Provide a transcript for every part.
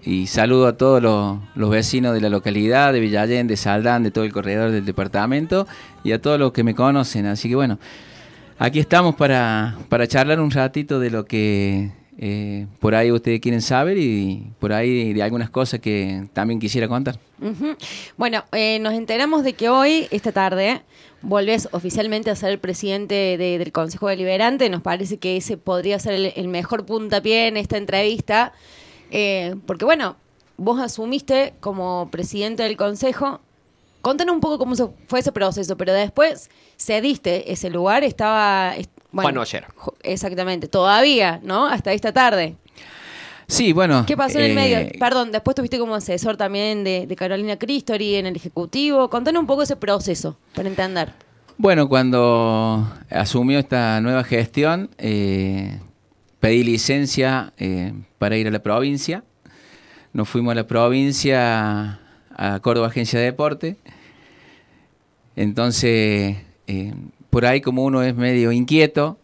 y saludo a todos los vecinos de la localidad, de Villa Allende, de Saldán, de todo el corredor del departamento y a todos los que me conocen. Así que bueno, aquí estamos para charlar un ratito de lo que por ahí ustedes quieren saber y por ahí de algunas cosas que también quisiera contar. Uh-huh. Bueno, nos enteramos de que hoy, esta tarde, volvés oficialmente a ser el presidente del Consejo Deliberante. Nos parece que ese podría ser el mejor puntapié en esta entrevista, porque bueno, vos asumiste como presidente del Consejo. Contanos un poco cómo fue ese proceso, pero después cediste ese lugar, bueno, Juan Oller. Exactamente, todavía, ¿no? Hasta esta tarde. Sí, bueno. ¿Qué pasó en el medio? Perdón, después tuviste como asesor también de Carolina Cristori en el Ejecutivo. Contanos un poco ese proceso, para entender. Bueno, cuando asumió esta nueva gestión, pedí licencia para ir a la provincia. Nos fuimos a la provincia, a Córdoba Agencia de Deporte. Entonces, por ahí como uno es medio inquieto,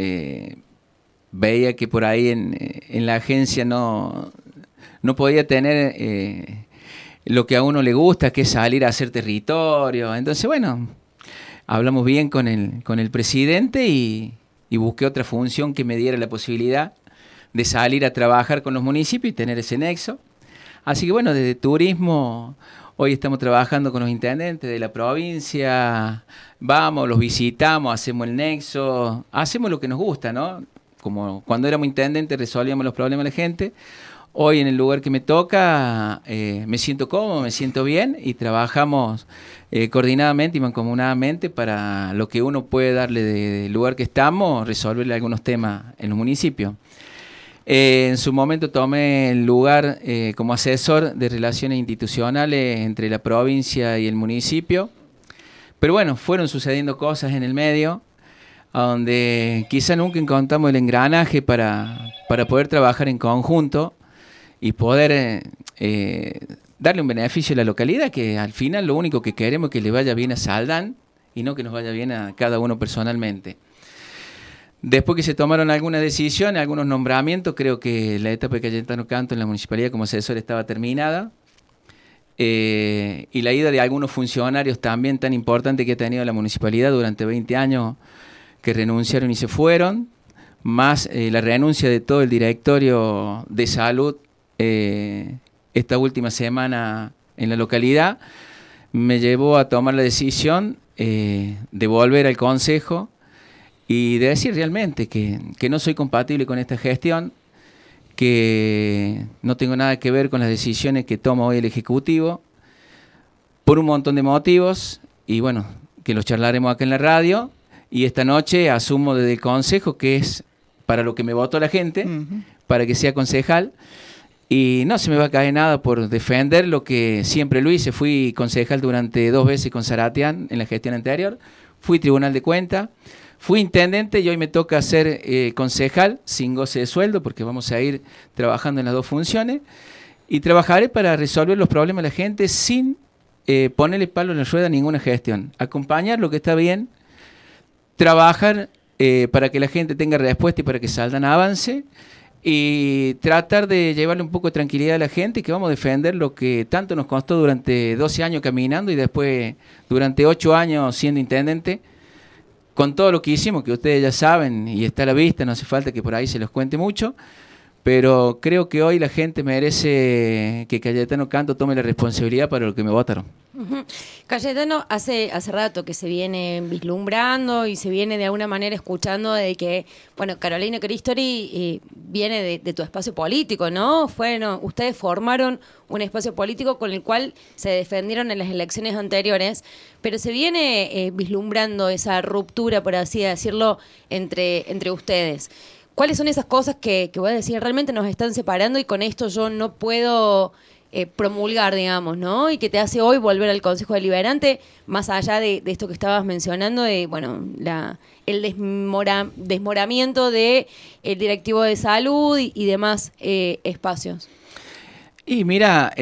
veía que por ahí en la agencia no podía tener lo que a uno le gusta, que es salir a hacer territorio. Entonces, bueno, hablamos bien con el presidente y busqué otra función que me diera la posibilidad de salir a trabajar con los municipios y tener ese nexo. Así que bueno, desde turismo, hoy estamos trabajando con los intendentes de la provincia, vamos, los visitamos, hacemos el nexo, hacemos lo que nos gusta, ¿no? Como cuando éramos intendentes resolvíamos los problemas de la gente. Hoy en el lugar que me toca me siento cómodo, me siento bien y trabajamos coordinadamente y mancomunadamente para lo que uno puede darle del lugar que estamos, resolverle algunos temas en los municipios. En su momento tomé el lugar como asesor de relaciones institucionales entre la provincia y el municipio, pero bueno, fueron sucediendo cosas en el medio, donde quizá nunca encontramos el engranaje para poder trabajar en conjunto y poder darle un beneficio a la localidad, que al final lo único que queremos es que le vaya bien a Saldán y no que nos vaya bien a cada uno personalmente. Después que se tomaron algunas decisiones, algunos nombramientos, creo que la etapa de Cayetano Canto en la municipalidad como asesor estaba terminada. Y la ida de algunos funcionarios también tan importantes que ha tenido la municipalidad durante 20 años que renunciaron y se fueron, más la renuncia de todo el directorio de salud esta última semana en la localidad, me llevó a tomar la decisión de volver al consejo y de decir realmente que no soy compatible con esta gestión, que no tengo nada que ver con las decisiones que toma hoy el Ejecutivo, por un montón de motivos, y bueno, que los charlaremos acá en la radio, y esta noche asumo desde el Consejo, que es para lo que me votó la gente, para que sea concejal, y no se me va a caer nada por defender lo que siempre lo hice. Fui concejal durante 2 veces con Saratián en la gestión anterior, fui tribunal de cuentas, fui intendente y hoy me toca ser concejal sin goce de sueldo porque vamos a ir trabajando en las 2 funciones y trabajaré para resolver los problemas de la gente sin ponerle palo en la rueda a ninguna gestión. Acompañar lo que está bien, trabajar para que la gente tenga respuesta y para que Saldán avance y tratar de llevarle un poco de tranquilidad a la gente y que vamos a defender lo que tanto nos costó durante 12 años caminando y después durante 8 años siendo intendente. Con todo lo que hicimos, que ustedes ya saben y está a la vista, no hace falta que por ahí se los cuente mucho, pero creo que hoy la gente merece que Cayetano Canto tome la responsabilidad para lo que me votaron. Uh-huh. Cayetano, hace rato que se viene vislumbrando y se viene de alguna manera escuchando de que, bueno, Carolina Cristori viene de tu espacio político, ¿no? Ustedes formaron un espacio político con el cual se defendieron en las elecciones anteriores, pero se viene vislumbrando esa ruptura, por así decirlo, entre ustedes. ¿Cuáles son esas cosas que voy a decir realmente nos están separando y con esto yo no puedo promulgar, digamos, ¿no? Y que te hace hoy volver al Consejo Deliberante, más allá de esto que estabas mencionando, de, bueno, el desmoramiento del directivo de salud y demás espacios? Y mira,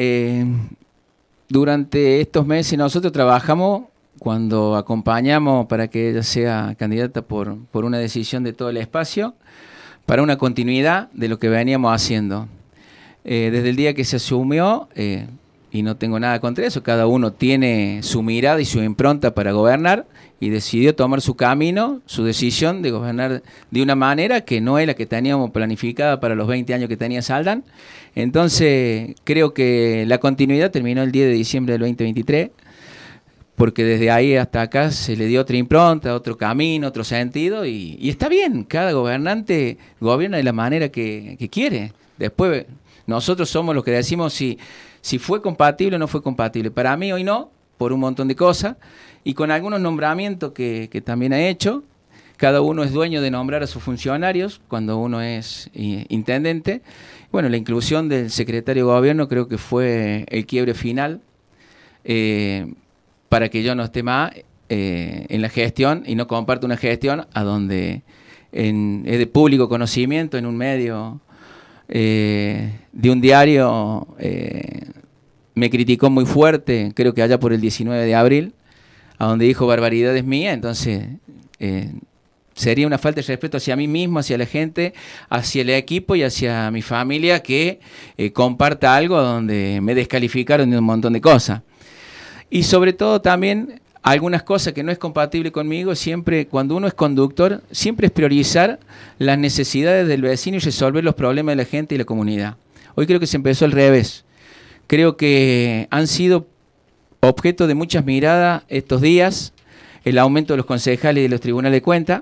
durante estos meses nosotros trabajamos cuando acompañamos para que ella sea candidata por una decisión de todo el espacio, para una continuidad de lo que veníamos haciendo. desde el día que se asumió, y no tengo nada contra eso, cada uno tiene su mirada y su impronta para gobernar, y decidió tomar su camino, su decisión de gobernar de una manera que no es la que teníamos planificada para los 20 años que tenía Saldán. Entonces, creo que la continuidad terminó el 10 de diciembre del 2023, porque desde ahí hasta acá se le dio otra impronta, otro camino, otro sentido, y está bien, cada gobernante gobierna de la manera que quiere. Después, nosotros somos los que decimos si fue compatible o no fue compatible. Para mí hoy no, por un montón de cosas, y con algunos nombramientos que también ha hecho. Cada uno es dueño de nombrar a sus funcionarios cuando uno es intendente. Bueno, la inclusión del secretario de gobierno creo que fue el quiebre final para que yo no esté más en la gestión y no comparto una gestión a donde es de público conocimiento en un medio de un diario. Me criticó muy fuerte, creo que allá por el 19 de abril, a donde dijo barbaridades mías. Entonces sería una falta de respeto hacia mí mismo, hacia la gente, hacia el equipo y hacia mi familia que comparta algo donde me descalificaron de un montón de cosas. Y sobre todo también algunas cosas que no es compatible conmigo. Siempre, cuando uno es conductor, siempre es priorizar las necesidades del vecino y resolver los problemas de la gente y la comunidad. Hoy creo que se empezó al revés. Creo que han sido objeto de muchas miradas estos días el aumento de los concejales y de los tribunales de cuentas,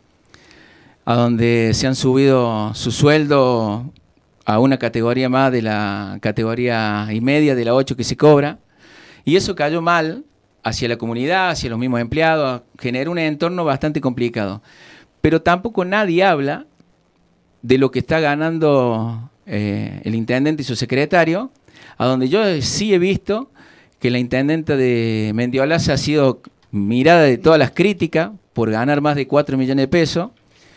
a donde se han subido su sueldo a una categoría más de la categoría y media de la 8 que se cobra, y eso cayó mal hacia la comunidad, hacia los mismos empleados, generó un entorno bastante complicado. Pero tampoco nadie habla de lo que está ganando el intendente y su secretario, a donde yo sí he visto que la intendenta de Mendiolaza ha sido mirada de todas las críticas por ganar más de 4 millones de pesos.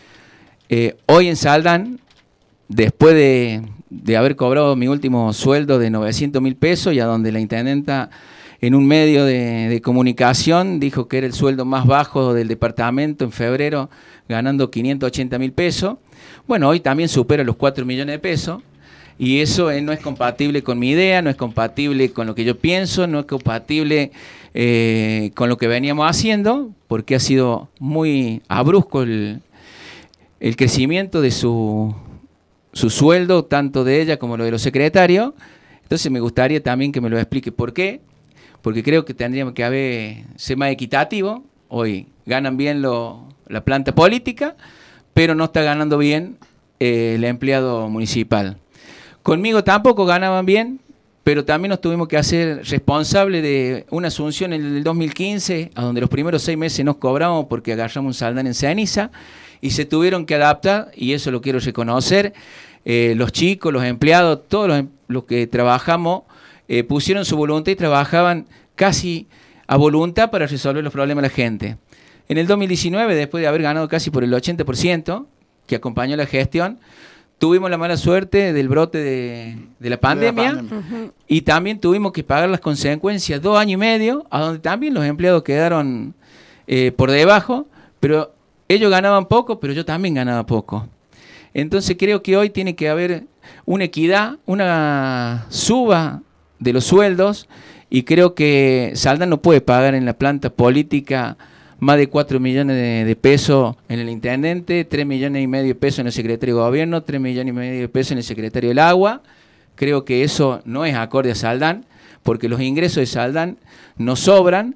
Hoy en Saldán, después de haber cobrado mi último sueldo de 900.000 pesos, y a donde la intendenta en un medio de comunicación dijo que era el sueldo más bajo del departamento en febrero, ganando 580.000 pesos. Bueno, hoy también supera los 4 millones de pesos. Y eso no es compatible con mi idea, no es compatible con lo que yo pienso, no es compatible con lo que veníamos haciendo, porque ha sido muy abrupto el crecimiento de su sueldo, tanto de ella como lo de los secretarios. Entonces me gustaría también que me lo explique por qué, porque creo que tendríamos que ser más equitativo. Hoy ganan bien la planta política, pero no está ganando bien el empleado municipal. Conmigo tampoco ganaban bien, pero también nos tuvimos que hacer responsables de una asunción en el 2015, a donde los primeros 6 meses nos cobramos porque agarramos un Saldán en ceniza, y se tuvieron que adaptar, y eso lo quiero reconocer. Los chicos, los empleados, todos los que trabajamos, pusieron su voluntad y trabajaban casi a voluntad para resolver los problemas de la gente. En el 2019, después de haber ganado casi por el 80%, que acompañó la gestión, tuvimos la mala suerte del brote de la pandemia, y también tuvimos que pagar las consecuencias 2 años y medio, a donde también los empleados quedaron por debajo, pero ellos ganaban poco, pero yo también ganaba poco. Entonces creo que hoy tiene que haber una equidad, una suba de los sueldos, y creo que Saldán no puede pagar en la planta política más de 4 millones de pesos en el intendente, 3 millones y medio de pesos en el secretario de gobierno, 3 millones y medio de pesos en el secretario del agua. Creo que eso no es acorde a Saldán, porque los ingresos de Saldán no sobran,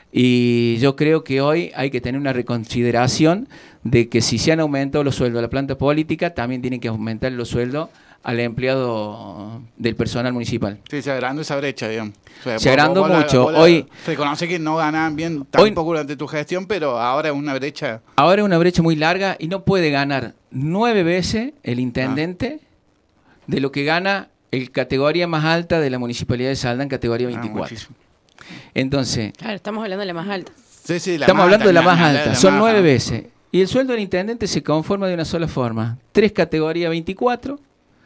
y yo creo que hoy hay que tener una reconsideración de que si se han aumentado los sueldos de la planta política, también tienen que aumentar los sueldos al empleado del personal municipal. Sí, se agrandó esa brecha, digamos. O sea, se agrandó mucho. Hoy se conoce que no ganaban bien tampoco durante tu gestión, pero ahora es una brecha. Ahora es una brecha muy larga, y no puede ganar 9 veces el intendente de lo que gana el categoría más alta de la municipalidad de Saldán, categoría 24. Entonces, claro, estamos hablando de la más alta. Sí, estamos hablando de la más alta. Son 9 veces. Y el sueldo del intendente se conforma de una sola forma: 3 categorías 24,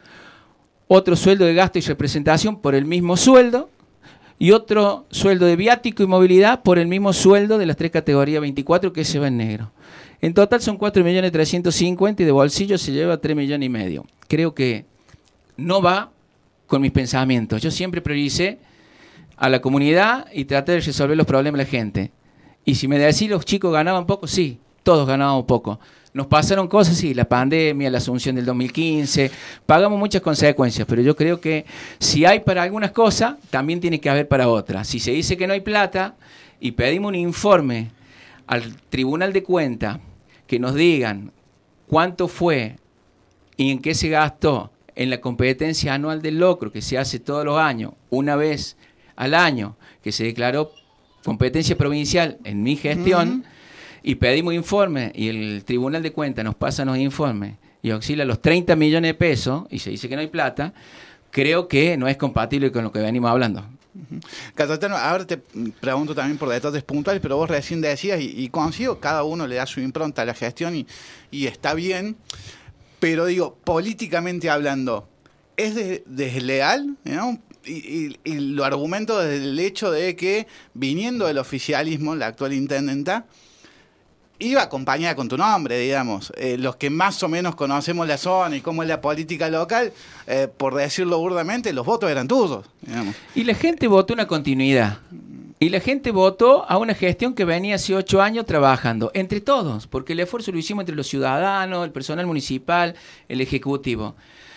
otro sueldo de gasto y representación por el mismo sueldo, y otro sueldo de viático y movilidad por el mismo sueldo de las 3 categorías 24, que se va en negro. En total son 4.350.000, y de bolsillo se lleva 3 millones y medio. Creo que no va con mis pensamientos. Yo siempre prioricé a la comunidad y traté de resolver los problemas de la gente. Y si me decís los chicos ganaban poco, sí, todos ganábamos poco. Nos pasaron cosas, sí, la pandemia, la asunción del 2015, pagamos muchas consecuencias, pero yo creo que si hay para algunas cosas, también tiene que haber para otras. Si se dice que no hay plata y pedimos un informe al Tribunal de Cuentas que nos digan cuánto fue y en qué se gastó en la competencia anual del locro, que se hace todos los años, una vez al año, que se declaró competencia provincial en mi gestión, y pedimos informes y el Tribunal de Cuentas nos pasa los informes y oscila los 30 millones de pesos y se dice que no hay plata, creo que no es compatible con lo que venimos hablando. Cayetano, ahora te pregunto también por detalles puntuales, pero vos recién decías, y consigo, cada uno le da su impronta a la gestión y está bien, pero digo, políticamente hablando, ¿es desleal? ¿No? Y lo argumento desde el hecho de que, viniendo del oficialismo, la actual intendenta iba acompañada con tu nombre, digamos. Los que más o menos conocemos la zona y cómo es la política local, por decirlo burdamente, los votos eran tuyos, digamos. Y la gente votó una continuidad. Y la gente votó a una gestión que venía hace 8 años trabajando, entre todos, porque el esfuerzo lo hicimos entre los ciudadanos, el personal municipal, el ejecutivo.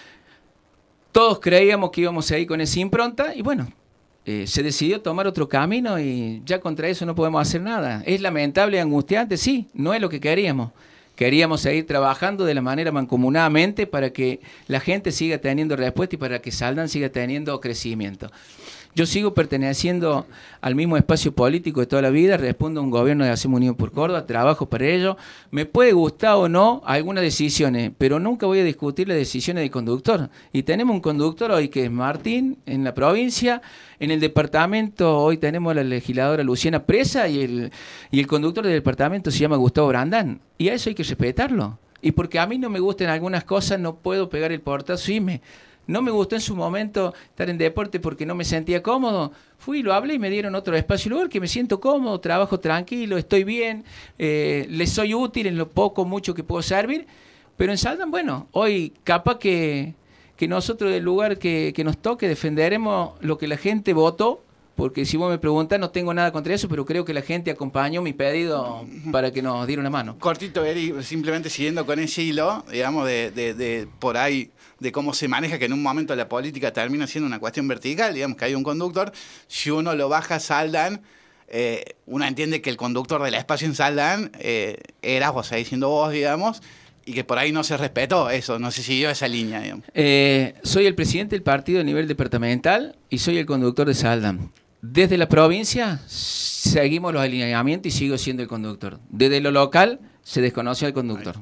Todos creíamos que íbamos a ir con esa impronta y bueno, se decidió tomar otro camino y ya contra eso no podemos hacer nada. Es lamentable y angustiante, sí, no es lo que queríamos. Queríamos seguir trabajando de la manera mancomunadamente para que la gente siga teniendo respuesta y para que Saldan siga teniendo crecimiento. Yo sigo perteneciendo al mismo espacio político de toda la vida, respondo a un gobierno de Hacemos Unidos por Córdoba, trabajo para ello. Me puede gustar o no algunas decisiones, pero nunca voy a discutir las decisiones del conductor. Y tenemos un conductor hoy que es Martín en la provincia, en el departamento hoy tenemos a la legisladora Luciana Presa y el conductor del departamento se llama Gustavo Brandán. Y a eso hay que respetarlo. Y porque a mí no me gustan algunas cosas, no puedo pegar el portazo y no me gustó en su momento estar en deporte porque no me sentía cómodo. Fui, lo hablé y me dieron otro espacio y lugar que me siento cómodo, trabajo tranquilo, estoy bien, les soy útil en lo poco, mucho que puedo servir. Pero en Saldan, bueno, hoy capaz que nosotros del lugar que nos toque defenderemos lo que la gente votó, porque si vos me preguntás no tengo nada contra eso, pero creo que la gente acompañó mi pedido para que nos diera una mano. Cortito, Eri, simplemente siguiendo con ese hilo, digamos, de por ahí, de cómo se maneja, que en un momento la política termina siendo una cuestión vertical, digamos que hay un conductor, si uno lo baja a Saldan, uno entiende que el conductor del espacio en Saldan eras vos, seguís siendo vos, digamos, y que por ahí no se respetó eso, no se siguió esa línea, digamos. Soy el presidente del partido a nivel departamental y soy el conductor de Saldan. Desde la provincia seguimos los alineamientos y sigo siendo el conductor. Desde lo local se desconoce al conductor.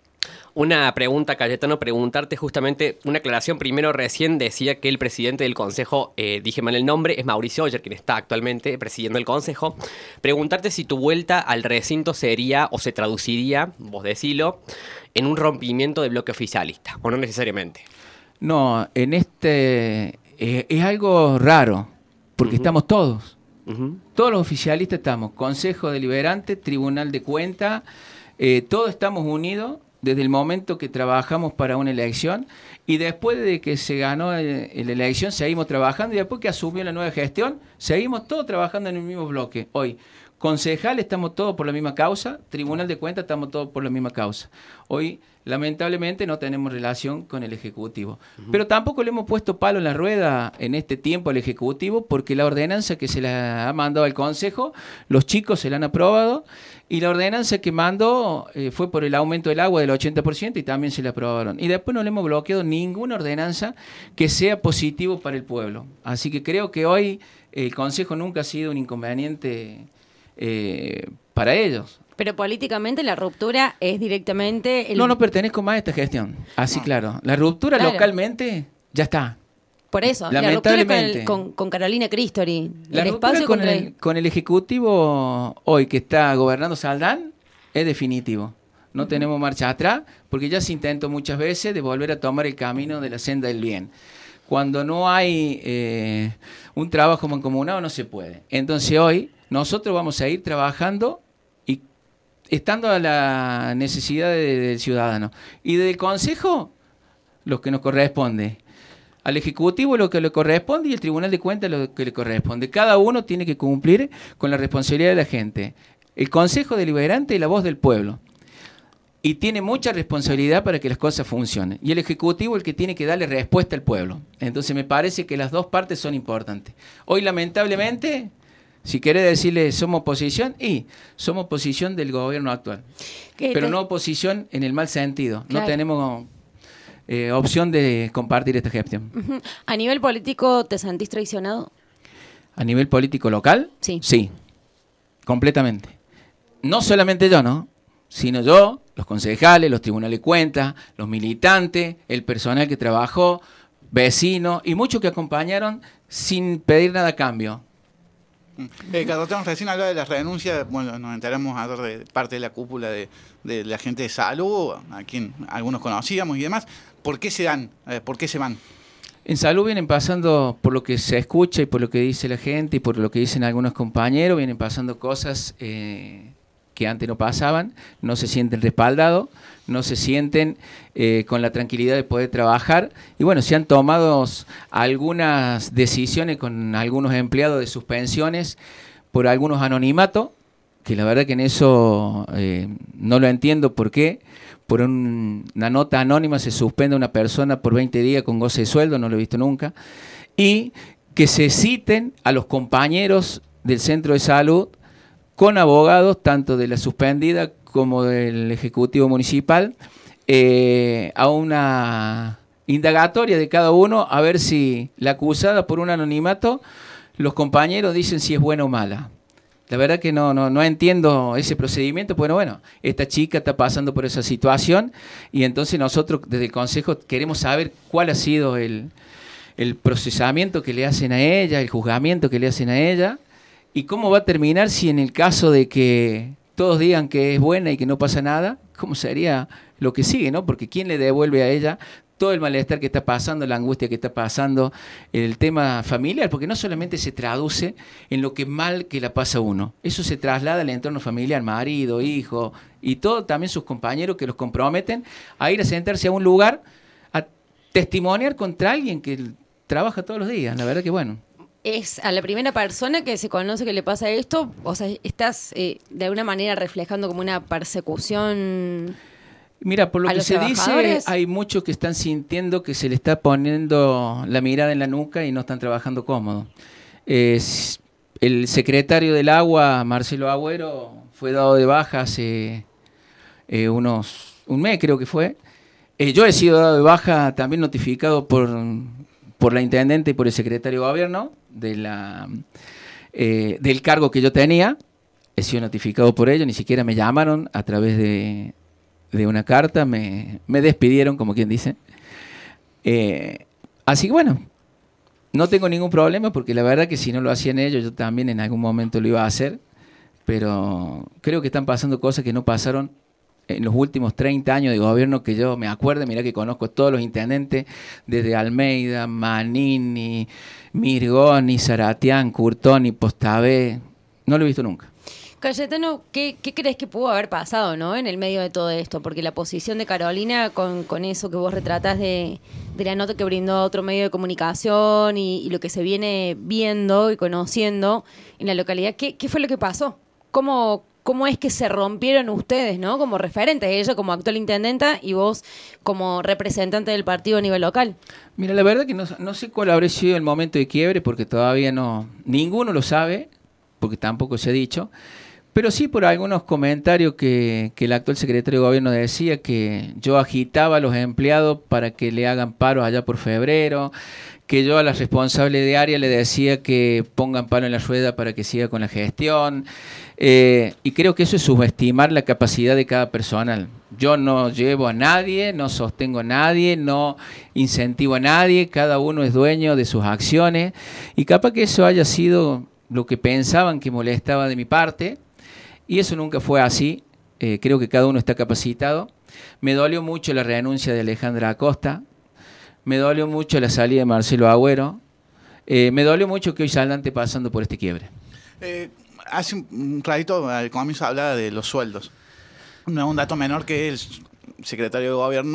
Una pregunta, Cayetano, preguntarte justamente una aclaración. Primero, recién decía que el presidente del Consejo, dije mal el nombre, es Mauricio Oller, quien está actualmente presidiendo el Consejo. Preguntarte si tu vuelta al recinto sería o se traduciría, vos decilo, en un rompimiento del bloque oficialista, o no necesariamente. No, en es algo raro, porque estamos todos. Todos los oficialistas estamos, Consejo Deliberante, Tribunal de Cuentas, todos estamos unidos desde el momento que trabajamos para una elección y después de que se ganó la elección seguimos trabajando y después que asumió la nueva gestión seguimos todos trabajando en el mismo bloque. Hoy, concejal estamos todos por la misma causa, Tribunal de Cuentas estamos todos por la misma causa. Hoy, lamentablemente, no tenemos relación con el Ejecutivo. Pero tampoco le hemos puesto palo en la rueda en este tiempo al Ejecutivo porque la ordenanza que se la ha mandado al Consejo, los chicos se la han aprobado y la ordenanza que mandó fue por el aumento del agua del 80% y también se la aprobaron. Y después no le hemos bloqueado ninguna ordenanza que sea positivo para el pueblo. Así que creo que hoy el Consejo nunca ha sido un inconveniente para ellos. Pero políticamente la ruptura es directamente... No pertenezco más a esta gestión. Así claro. La ruptura localmente ya está. Por eso, lamentablemente, la ruptura con Carolina Cristori. La ruptura con el Ejecutivo hoy que está gobernando Saldan es definitivo. No tenemos marcha atrás porque ya se intentó muchas veces de volver a tomar el camino de la senda del bien. Cuando no hay un trabajo mancomunado no se puede. Entonces hoy nosotros vamos a ir trabajando y estando a la necesidad del ciudadano. Y del Consejo, lo que nos corresponde. al Ejecutivo lo que le corresponde y el Tribunal de Cuentas lo que le corresponde. Cada uno tiene que cumplir con la responsabilidad de la gente. El Consejo Deliberante es la voz del pueblo. Y tiene mucha responsabilidad para que las cosas funcionen. Y el Ejecutivo es el que tiene que darle respuesta al pueblo. Entonces me parece que las dos partes son importantes. Hoy, lamentablemente, si querés decirle somos oposición, somos oposición del gobierno actual. Pero no oposición en el mal sentido. Claro. No tenemos opción de compartir esta gestión. Uh-huh. ¿A nivel político te sentís traicionado? ¿A nivel político local? Sí. Sí, completamente. No solamente yo, ¿no? Sino yo, los concejales, los tribunales de cuentas, los militantes, el personal que trabajó, vecinos y muchos que acompañaron sin pedir nada a cambio. Carloteno, recién hablaba de las renuncias, bueno, nos enteramos a de parte de la cúpula de la gente de salud, a quien algunos conocíamos y demás. ¿Por qué se dan? ¿Por qué se van? En salud vienen pasando, por lo que se escucha y por lo que dice la gente y por lo que dicen algunos compañeros, vienen pasando cosas que antes no pasaban, no se sienten respaldados, no se sienten con la tranquilidad de poder trabajar. Y bueno, se han tomado algunas decisiones con algunos empleados de suspensiones por algunos anonimatos, que la verdad que en eso no lo entiendo por qué. Por una nota anónima se suspende a una persona por 20 días con goce de sueldo, no lo he visto nunca. Y que se citen a los compañeros del centro de salud con abogados, tanto de la suspendida como del Ejecutivo Municipal, a una indagatoria de cada uno, a ver si la acusada por un anonimato, los compañeros dicen si es buena o mala. La verdad que no entiendo ese procedimiento, pero bueno, esta chica está pasando por esa situación y entonces nosotros desde el Consejo queremos saber cuál ha sido el procesamiento que le hacen a ella, el juzgamiento que le hacen a ella. ¿Y cómo va a terminar si en el caso de que todos digan que es buena y que no pasa nada? ¿Cómo sería lo que sigue, no? Porque ¿quién le devuelve a ella todo el malestar que está pasando, la angustia que está pasando, el tema familiar? Porque no solamente se traduce en lo que mal que la pasa uno. Eso se traslada al entorno familiar, marido, hijo y todo, también sus compañeros que los comprometen a ir a sentarse a un lugar a testimoniar contra alguien que trabaja todos los días. La verdad que bueno. ¿Es a la primera persona que se conoce que le pasa esto? O sea, ¿estás de alguna manera reflejando como una persecución? Mira, por lo que se dice, hay muchos que están sintiendo que se le está poniendo la mirada en la nuca y no están trabajando cómodo. El secretario del Agua, Marcelo Agüero, fue dado de baja hace un mes, creo que fue. Yo he sido dado de baja, también notificado por la intendente y por el secretario de gobierno del cargo que yo tenía. He sido notificado por ellos, ni siquiera me llamaron a través de una carta, me despidieron, como quien dice. Así que bueno, no tengo ningún problema porque la verdad que si no lo hacían ellos, yo también en algún momento lo iba a hacer, pero creo que están pasando cosas que no pasaron en los últimos 30 años de gobierno que yo me acuerdo. Mirá que conozco a todos los intendentes, desde Almeida, Manini, Mirgoni, Saratián, Curtoni, Postavé, no lo he visto nunca. Cayetano, ¿qué crees que pudo haber pasado, ¿no?, en el medio de todo esto? Porque la posición de Carolina con eso que vos retratás de la nota que brindó a otro medio de comunicación y lo que se viene viendo y conociendo en la localidad, ¿qué fue lo que pasó? ¿Cómo es que se rompieron ustedes, ¿no?, como referentes, ella como actual intendenta y vos como representante del partido a nivel local? Mira, la verdad que no sé cuál habrá sido el momento de quiebre porque todavía ninguno lo sabe, porque tampoco se ha dicho. Pero sí por algunos comentarios que el actual secretario de gobierno decía que yo agitaba a los empleados para que le hagan paro allá por febrero, que yo a las responsables de área le decía que pongan palo en la rueda para que siga con la gestión. Y creo que eso es subestimar la capacidad de cada personal. Yo no llevo a nadie, no sostengo a nadie, no incentivo a nadie, cada uno es dueño de sus acciones. Y capaz que eso haya sido lo que pensaban que molestaba de mi parte. Y eso nunca fue así, creo que cada uno está capacitado. Me dolió mucho la renuncia de Alejandra Acosta, me dolió mucho la salida de Marcelo Agüero, me dolió mucho que hoy salgan pasando por este quiebre. Hace un ratito al comienzo hablaba de los sueldos. No es un dato menor que el secretario de gobierno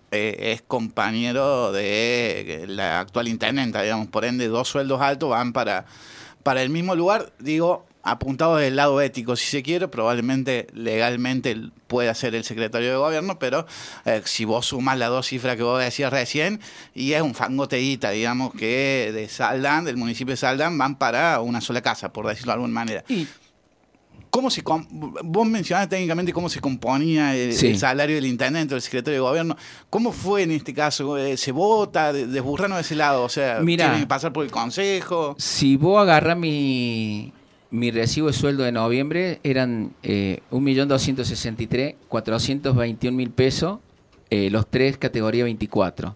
es compañero de la actual intendenta, digamos, por ende 2 sueldos altos van para el mismo lugar, digo, apuntado del lado ético, si se quiere, probablemente legalmente pueda ser el secretario de gobierno, pero si vos sumas las 2 cifras que vos decías recién, y es un fangoteíta, digamos, que de Saldán, del municipio de Saldán, van para una sola casa, por decirlo de alguna manera. Vos mencionaste técnicamente cómo se componía el salario del intendente o del secretario de gobierno. ¿Cómo fue en este caso? ¿Se vota? ¿Desburranos de ese lado? O sea, ¿tienen que pasar por el consejo? Si vos agarras mi recibo de sueldo de noviembre, eran 1.263.421.000 pesos, los 3 categoría 24.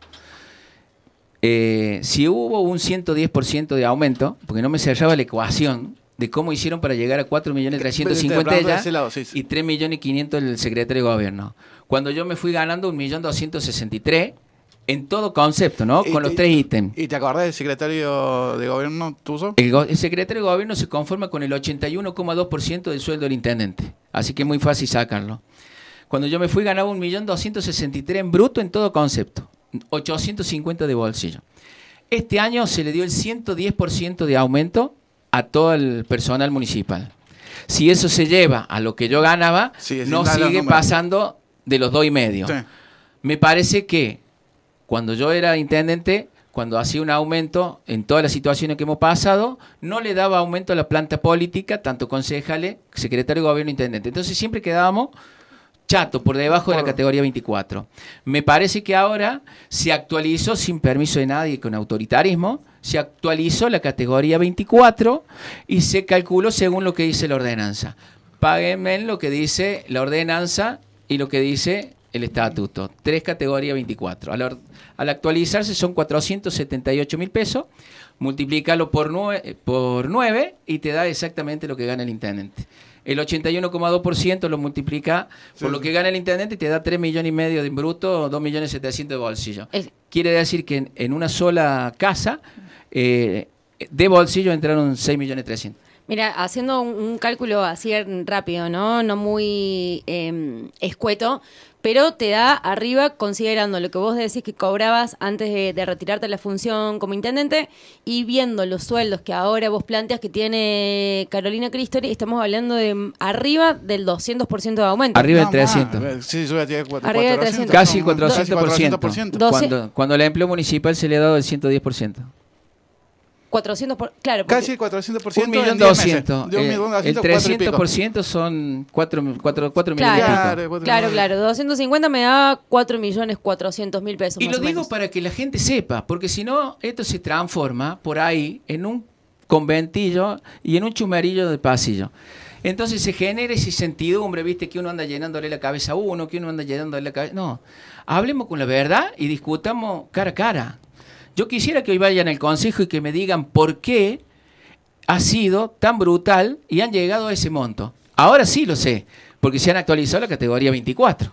Si hubo un 110% de aumento, porque no me cerraba la ecuación de cómo hicieron para llegar a 4.350.000 ella y 3.500.000 el secretario de gobierno. Cuando yo me fui ganando 1.263.000 en todo concepto, ¿no? Con los 3 ítems. ¿Y te acordás del secretario de gobierno tuyo? El secretario de gobierno se conforma con el 81,2% del sueldo del intendente. Así que es muy fácil sacarlo. Cuando yo me fui ganaba 1.263.000 en bruto en todo concepto. 850 de bolsillo. Este año se le dio el 110% de aumento a todo el personal municipal. Si eso se lleva a lo que yo ganaba, no sigue pasando de los 2,5. Sí. Me parece que cuando yo era intendente, cuando hacía un aumento en todas las situaciones que hemos pasado, no le daba aumento a la planta política, tanto concejales, secretario de gobierno, intendente. Entonces siempre quedábamos chato por debajo de la categoría 24. Me parece que ahora se actualizó sin permiso de nadie, con autoritarismo, se actualizó la categoría 24 y se calculó según lo que dice la ordenanza. Páguenme lo que dice la ordenanza y lo que dice el estatuto. 3 categorías 24. Al actualizarse son 478.000 pesos, multiplícalo por 9 y te da exactamente lo que gana el intendente. El 81,2% lo multiplica por lo que gana el intendente y te da 3,5 millones de bruto, 2.700.000 de bolsillo. Quiere decir que en una sola casa de bolsillo entraron 6.300.000. Mira, haciendo un cálculo así rápido, ¿no? No muy escueto, pero te da arriba, considerando lo que vos decís que cobrabas antes de retirarte de la función como intendente y viendo los sueldos que ahora vos planteas que tiene Carolina Cristori, estamos hablando de arriba del 200% de aumento. Arriba del 300. Sí, yo ya tiene 400. Casi el 400%. Cuando el empleo municipal se le ha dado el 100%. 400 claro. Casi el 400%. 1.200.000. El 300% son 4 millones. Claro. 250 me da 4.400.000 pesos. Y lo digo para que la gente sepa, porque si no, esto se transforma por ahí en un conventillo y en un chumerillo de pasillo. Entonces se genera esa incertidumbre, viste, que uno anda llenándole la cabeza a uno, que uno anda llenándole la cabeza. No, hablemos con la verdad y discutamos cara a cara. Yo quisiera que hoy vayan al consejo y que me digan por qué ha sido tan brutal y han llegado a ese monto. Ahora sí lo sé, porque se han actualizado la categoría 24.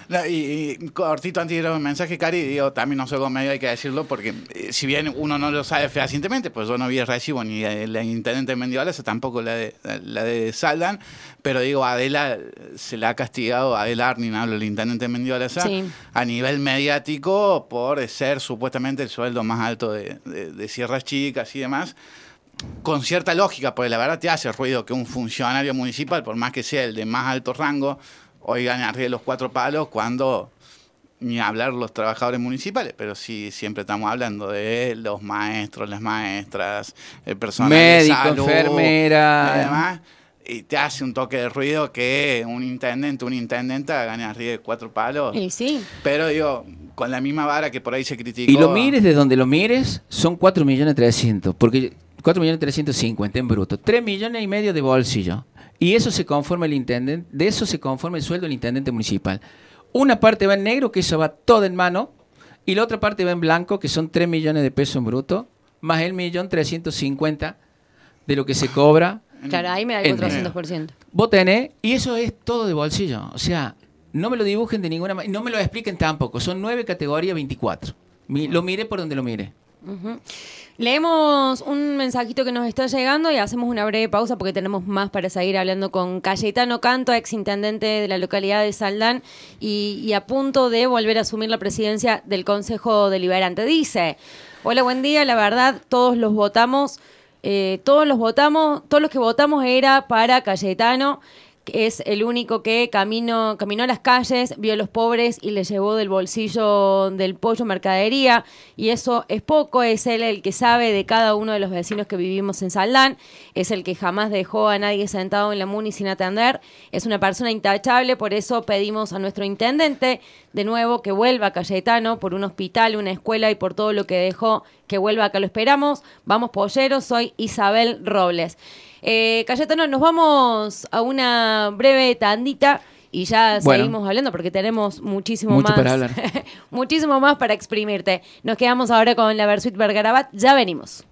Y cortito antes de ir a un mensaje, Cari, digo, también no soy con medio, hay que decirlo, porque si bien uno no lo sabe fehacientemente, pues yo no vi el recibo ni la intendente de Mendiola, tampoco la de Saldán, pero digo, Adela se la ha castigado, Adela Arnin, hablo del intendente de Mendiola, a nivel mediático por ser supuestamente el sueldo más alto de Sierras Chicas y demás. Con cierta lógica, porque la verdad te hace ruido que un funcionario municipal, por más que sea el de más alto rango, hoy gane arriba de los 4 palos, cuando ni hablar los trabajadores municipales, pero sí siempre estamos hablando de los maestros, las maestras, el personal médico, de salud, enfermera, además, y te hace un toque de ruido que un intendente, una intendenta gane arriba de 4 palos. Y sí. Pero digo, con la misma vara que por ahí se criticó. Y lo mires de donde lo mires, son 4.300.000, porque 4.350.000 en bruto, 3,5 millones de bolsillo. Y eso se conforma el intendente, de eso se conforma el sueldo del intendente municipal. Una parte va en negro, que eso va todo en mano, y la otra parte va en blanco, que son 3 millones de pesos en bruto, más el 1.350.000 de lo que se cobra. Claro, ahí me da el 400%. Vos tenés, y eso es todo de bolsillo. O sea, no me lo dibujen de ninguna manera, no me lo expliquen tampoco. Son 9 categorías 24. Lo mire por donde lo mire. Leemos un mensajito que nos está llegando y hacemos una breve pausa porque tenemos más para seguir hablando con Cayetano Canto, exintendente de la localidad de Saldán y a punto de volver a asumir la presidencia del Consejo Deliberante. Dice: hola, buen día, la verdad todos los que votamos era para Cayetano, que es el único que caminó a las calles, vio a los pobres y les llevó del bolsillo del pollo mercadería, y eso es poco. Es él el que sabe de cada uno de los vecinos que vivimos en Saldán, es el que jamás dejó a nadie sentado en la muni sin atender, es una persona intachable. Por eso pedimos a nuestro intendente de nuevo que vuelva a Cayetano, por un hospital, una escuela y por todo lo que dejó, que vuelva acá, lo esperamos. Vamos polleros, soy Isabel Robles. Cayetano, nos vamos a una breve tandita y ya seguimos hablando porque tenemos mucho más para hablar. muchísimo más para exprimirte. Nos quedamos ahora con la Versuit Vergarabat, ya venimos.